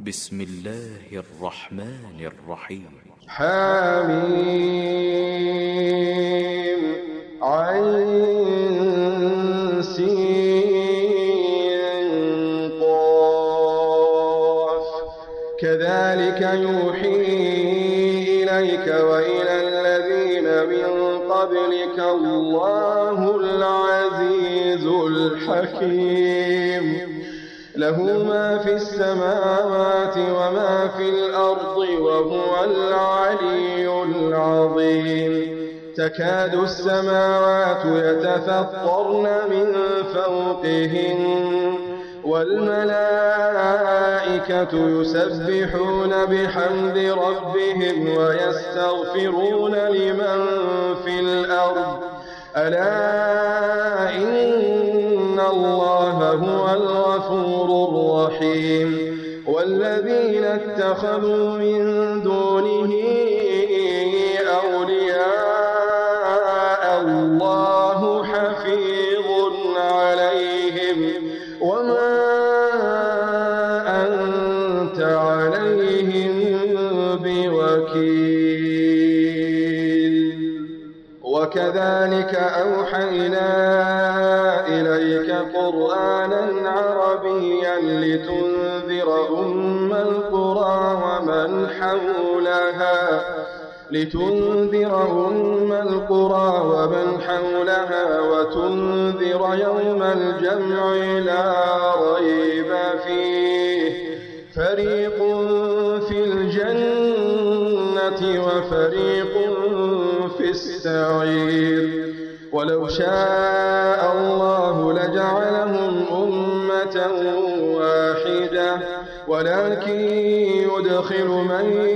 بسم الله الرحمن الرحيم. حميم عين سين قاف كذلك يوحي إليك وإلى الذين من قبلك الله العزيز الحكيم له ما في السماوات وما في الأرض وهو العلي العظيم تكاد السماوات يتفطرن من فوقهن والملائكة يسبحون بحمد ربهم ويستغفرون لمن في الأرض ألا إن الله هو الغفور الرحيم والذين اتخذوا من دونه أولياء الله حفيظ عليهم وما أنت عليهم بوكيل وكذلك أوحينا إليك قرآنا عربيا لتنذر أم القرى ومن حولها وتنذر يوم الجمع لا ريب فيه فريق في الجنة وفريق في السعير ولو شاء الله لجعلهم أمة واحدة ولكن يدخل من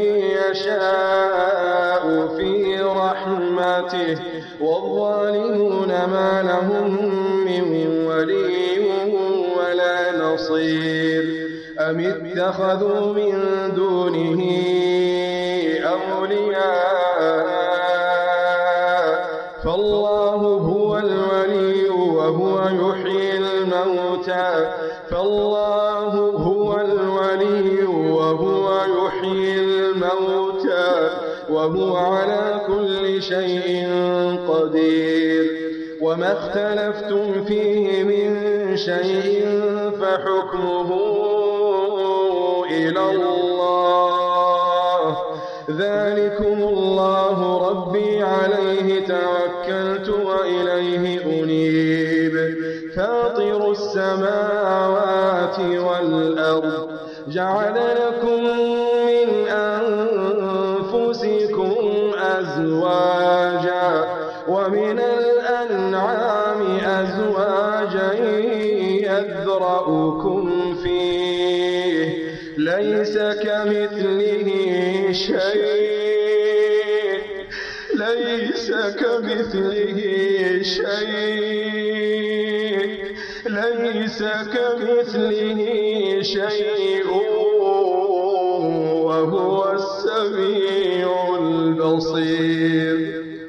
يشاء في رحمته والظالمون ما لهم من ولي ولا نصير أم اتخذوا من دونه أولياء فالله هو الولي وهو يحيي الموتى وهو على كل شيء قدير وما اختلفتم فيه من شيء فحكمه إلى الله ذلكم الله ربي عليه توكلت وإليه أنيب فاطر السماوات والأرض جعل لكم من أنفسكم أزواجا ومن الأنعام أزواجا يذرأكم فيه ليس كمثله شيء وهو السميع البصير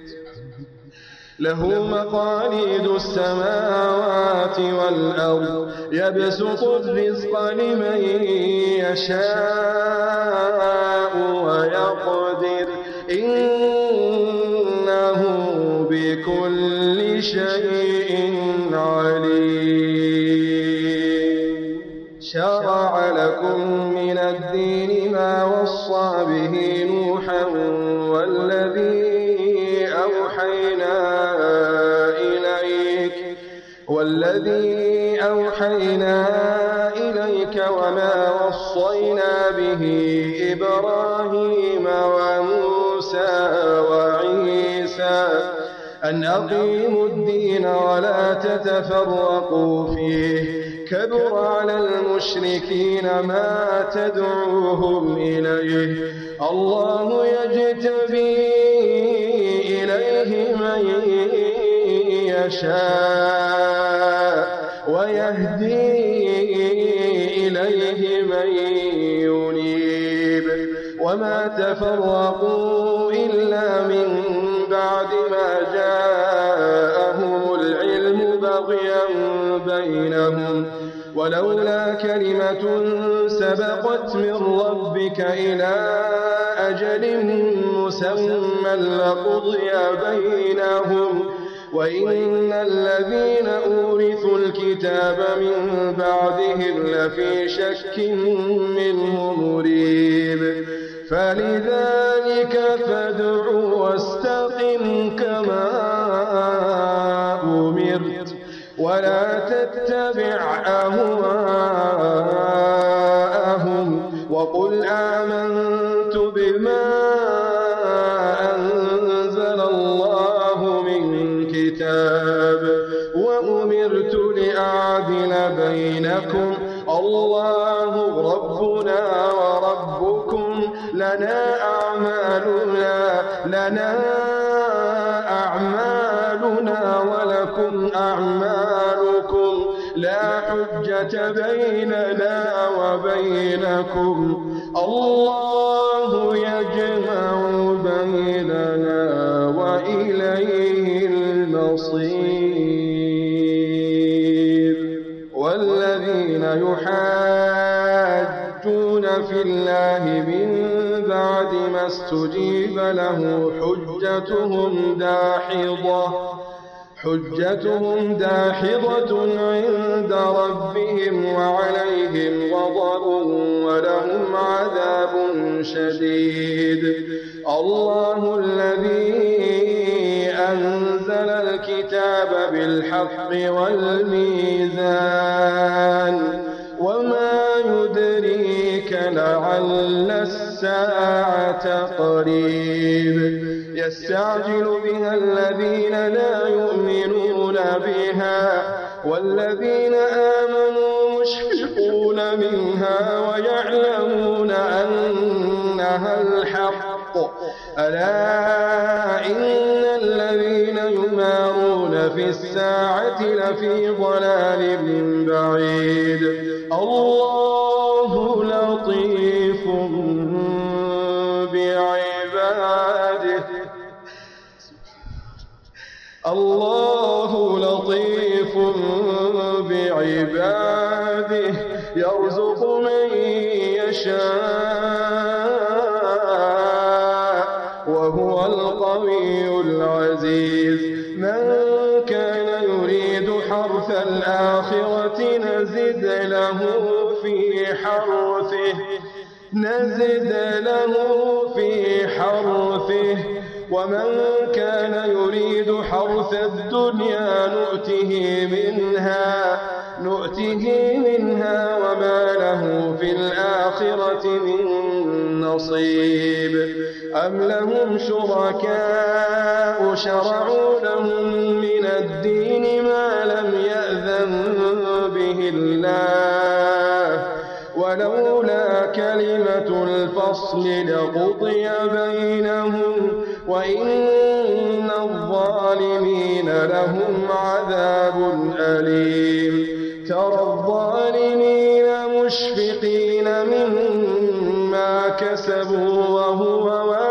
له مقاليد السماوات والأرض يبسط الرزق لمن يشاء ويقدر إنه بكل شيء عليم شرع لكم من الدين ما وصى به نوحا والذي أوحينا إليك وما وصينا به إبراهيم وموسى وعيسى أن أقيموا الدين ولا تتفرقوا فيه كبر على المشركين ما تدعوهم إليه الله يجتبي إليه من يشاء ويهدي إليه من ينيب وما تفرقوا إلا من بعد ما جاءهم العلم بغيا بينهم ولولا كلمة سبقت من ربك إلى أجل مسمى لقضي بينهم وإن الذين أورثوا الكتاب من بعدهم لفي شك منه مريب فلذلك فادع واستقم كما أمرت ولا تتبع أهواءهم وقل آمنت بما أنزل الله من كتاب وأمرت لأعدل بينكم الله ربنا وربكم لنا أعمالنا ولكم أعمالكم لا حجة بيننا وبينكم الله يجمع بيننا وإليه المصير والذين يحاجون في الله من بعد ما استجيب له حجتهم داحضة عند ربهم وعليهم غضب ولهم عذاب شديد الله الذي أنزل الكتاب بالحق والميزان وما يدريك لعل الساعة قريب يستعجل بها الذين لا يؤمنون بها والذين آمنوا مشفقون منها ويعلمون أنها الحق ألا إن الذين يمارون في الساعة لفي ضلال بعيد الله لطيف بعباده يرزق من يشاء وهو القوي العزيز من كان يريد حرث الآخرة نزد له في حرثه ومن كان يريد حرث الدنيا نؤته منها وما له في الآخرة من نصيب أم لهم شركاء شرعوا لهم من الدين ما لم يأذن به الله ولولا كلمة الفصل لقضي بينهم وإن الظالمين لهم عذاب أليم ترى الظالمين مشفقين مما كسبوا وهو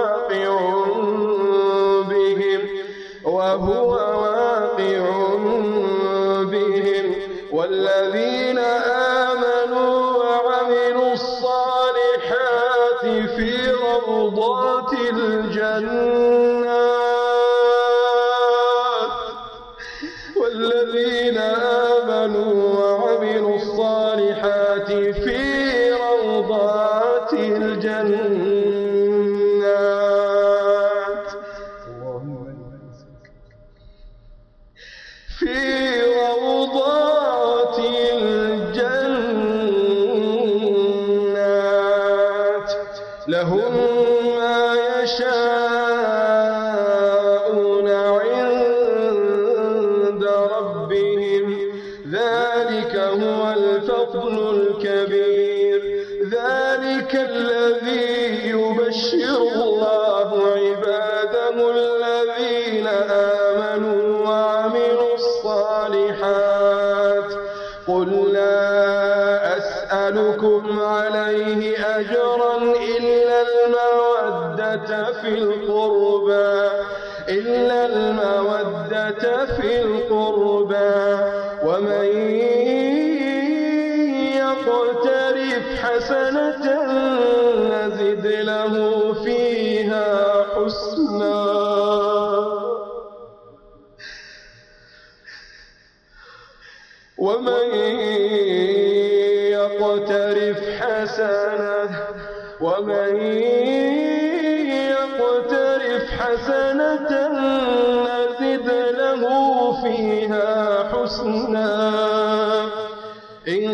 واقع بهم والذين آمنوا وعملوا الصالحات في روضات الجنات لهم ما يشاءون عند ربهم ذلك هو الفضل الكبير ذلك الذي يبشر الله عباده الذين آمنوا وعملوا الصالحات قل لا أسألكم عليه أجرا إلا المودة في القربى ومن حسنة نزد له فيها حسنا ومن يقترف حسنة نزد له فيها حسنا إن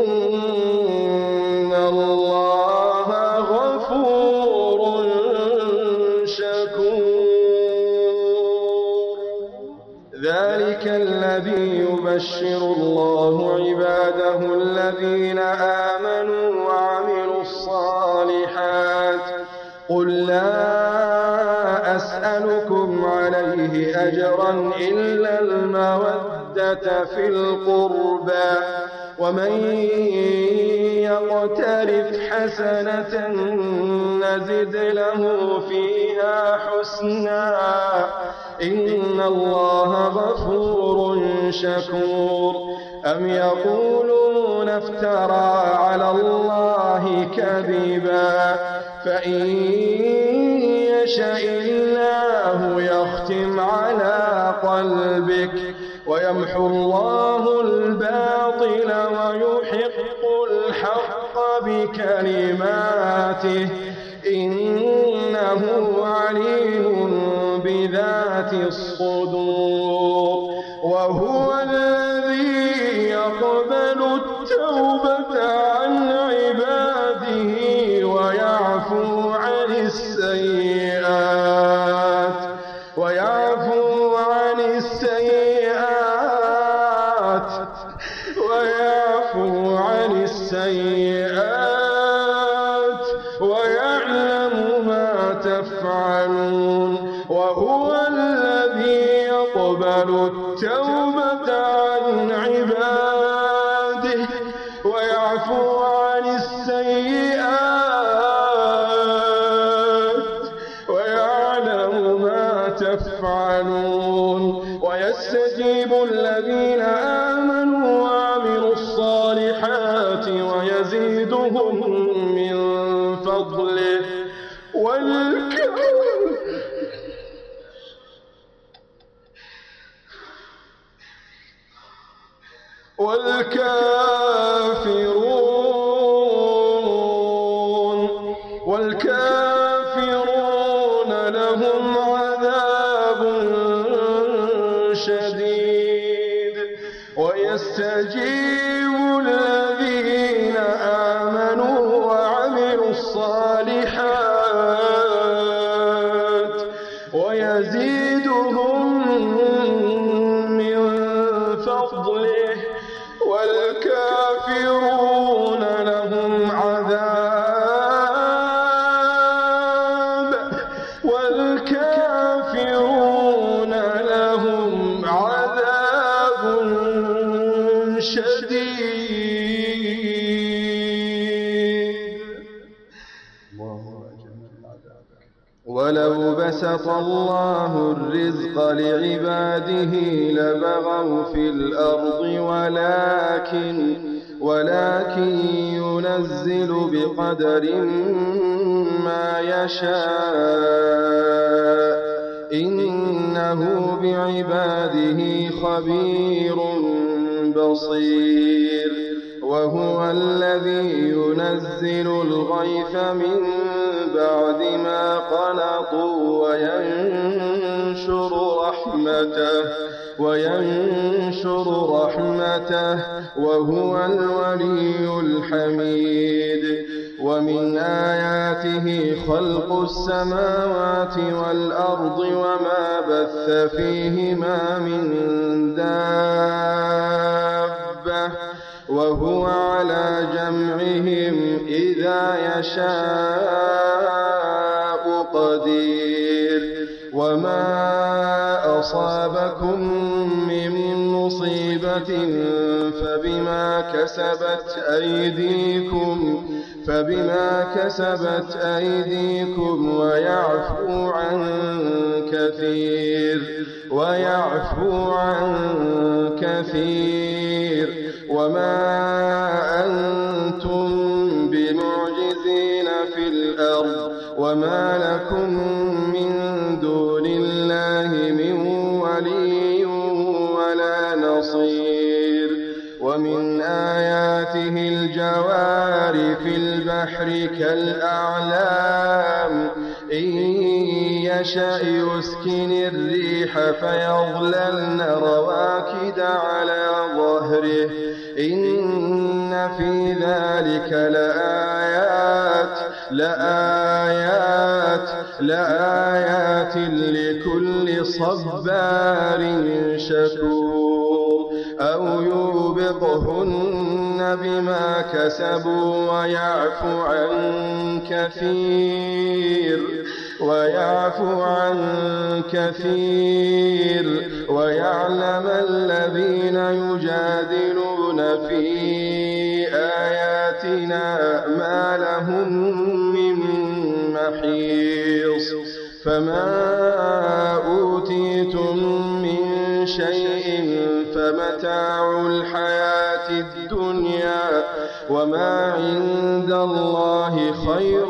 الله غفور شكور. ذلك الذي يبشر الله عباده الذين آمنوا وعملوا الصالحات قل لا أسألكم عليه أجرا إلا المودة في القربى ومن يقترف حسنة نزد له فيها حسنا إن الله غفور شكور. أم يقولون افترى على الله كذبا فإن يشاء الله يختم على قلبك ويمحو الله الباطل ويحق الحق بكلماته إنه عليم بذات الصدور. وهو الذي يقبل التوبة عن عباده ويعفو عن السيئات ويعلم ما تفعلون. وهو الذي يقبل التوبة عن عباده ويعفو عن السيئات ويعلم ما تفعلون ويستجيب الذين آمنوا وعملوا الصالحات ويزيدهم من فضله والكافرون لهم عذاب شديد. ويستجيب الذين آمنوا وعملوا الصالحات ويزيدهم من فضله والكافرون لهم عذاب شديد. ولو بسط الله الرزق لعباده لبغوا في الأرض ولكن ينزل بقدر ما يشاء إنه بعباده خبير بصير. وهو الذي ينزل الغيث من بعد ما قنطوا وينشر رحمته وهو الولي الحميد. ومن آياته خلق السماوات والأرض وما بث فيهما من دابة وهو على جمعهم إذا يشاء قدير. وما أصابكم من مصيبة فبما كسبت أيديكم ويعفو عن كثير. وما أنتم بمعجزين في الأرض وما لكم من دون الله من ولي ولا نصير ومن آياته الجوار في البحر كالأعلام إن يشأ يسكن الريح فيظللن رواكد على ظهره إن في ذلك لآيات لكل صبار شكور أو يوبقهن بما كسبوا ويعفو عن كثير ويعلم الذين يجادلون في آياتنا ما لهم من محيص فما أوتيتم من شيء فمتاع الحياة الدنيا وما عند الله خير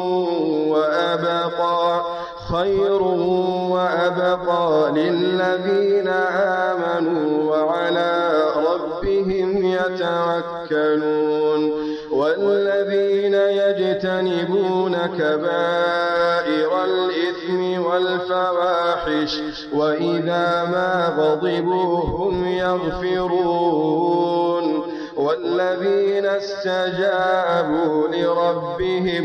وأبقى للذين آمنوا وعلى ربهم يتوكلون والذين يجتنبون كبائر الإثم والفواحش وإذا ما غضبوا هم يغفرون والذين استجابوا لربهم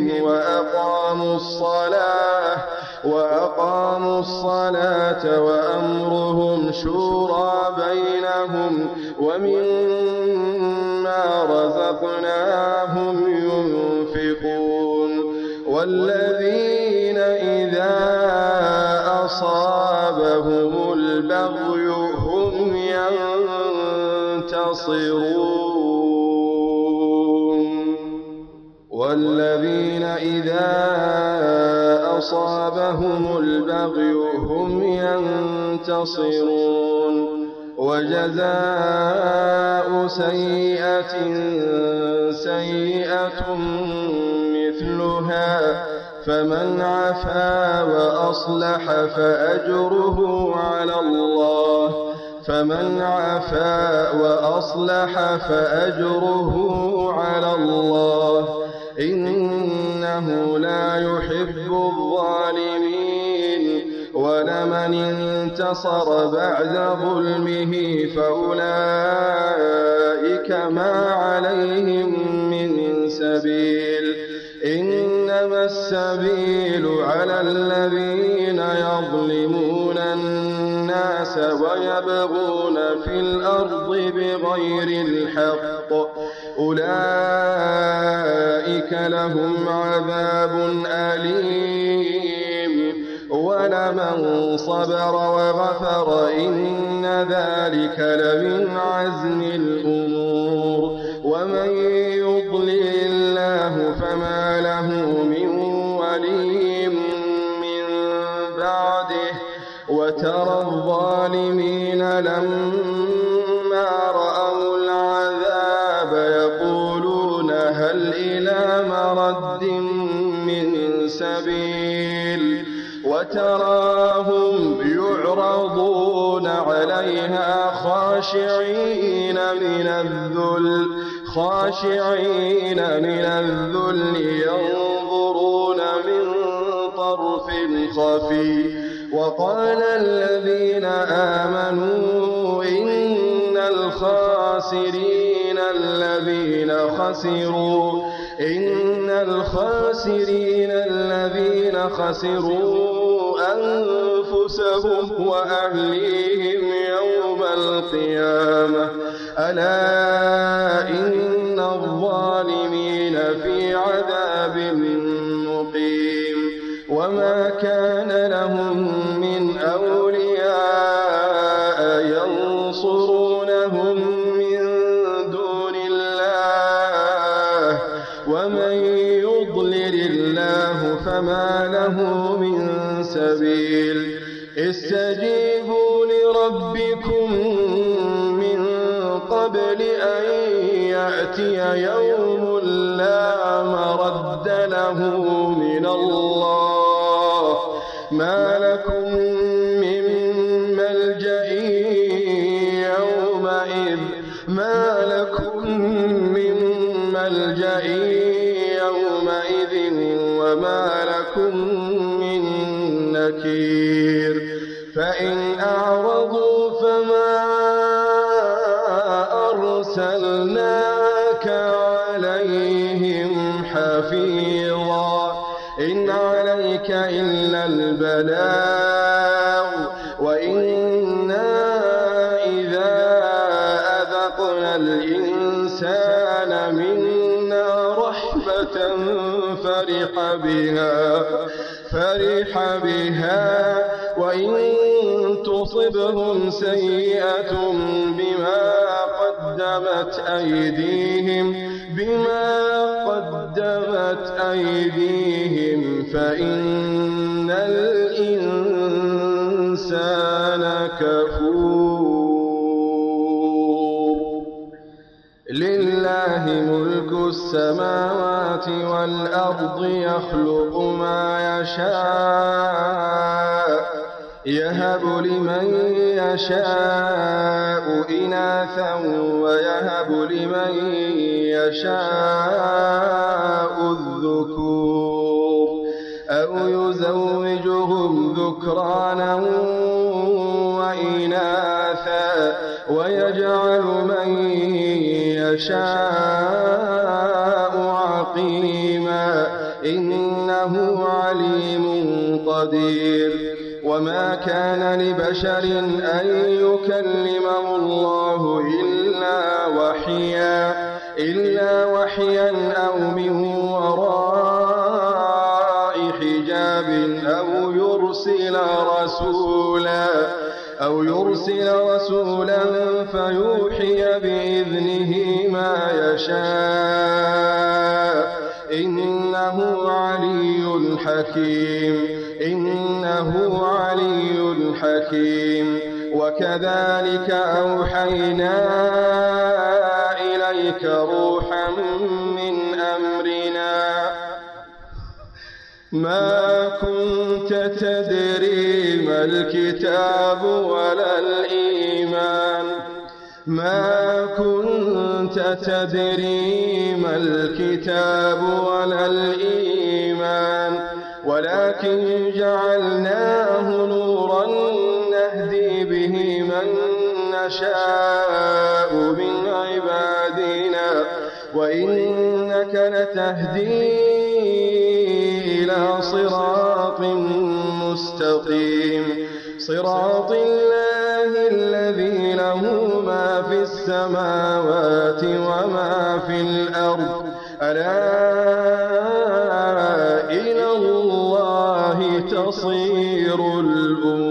وأقاموا الصلاة وأمرهم شورى بينهم ومما رزقناهم ينفقون والذين إذا أصابهم البغي هم ينتصرون وجزاء سيئة سيئة مثلها فمن عفا وأصلح فأجره على الله إنه لا يحب الظالمين ولمن انتصر بعد ظلمه فأولئك ما عليهم من سبيل إنما السبيل على الذين يظلمون الناس ويبغون في الأرض بغير الحق أولئك لهم عذاب أليم ولمن صبر وغفر إن ذلك لمن عزم الأمور ومن يضلل الله فما له من ولي من بعده وترى الظالمين لما رأوا العذاب يقولون هل إلى مرد من سبيل وتراهم يعرضون عليها خاشعين من الذل ينظرون من طرف خفي وقال الذين آمنوا إن الخاسرين الذين خسروا أنفسهم وأهليهم يوم القيامة ألا إن الظالمين في عذاب مقيم وما كان لهم من أولياء ينصرونهم من دون الله ومن يضلل الله فما له من سبيل استجيبوا لربكم من قبل أن يأتي يوم لا لا مرد له من الله ما لكم من ملجأ يومئذ وما لكم من نكير فإن أعرضوا فما أرسلناك عليهم حفيظا إن عليك إلا البلاغ وإنا إذا أذقنا الإنسان منا رحمة فرح بها وإن تصبهم سيئة بما قدمت أيديهم فإن الإنسان كفور لله ملك السماوات والأرض يخلق ما يشاء يهب لمن يشاء إناثا ويهب لمن يشاء الذكور أو يزوجهم ذكرانا وإناثا ويجعل من يشاء عقيما إنه عليم قدير وما كان لبشر أن يكلمه الله إلا وحيا أو من وراء حجاب أو يرسل رسولا فيوحي بإذنه ما يشاء إنه علي حكيم وكذلك أوحينا إليك روحا من أمرنا ما كنت تدري ما الكتاب ولا الإيمان ولكن جعلناه نورا نهدي به من نشاء من عبادنا وإنك لتهدي إلى صراط مستقيم صراط الله الذي له ما في السماوات وما في الأرض ألا إلى الله تصير الأمور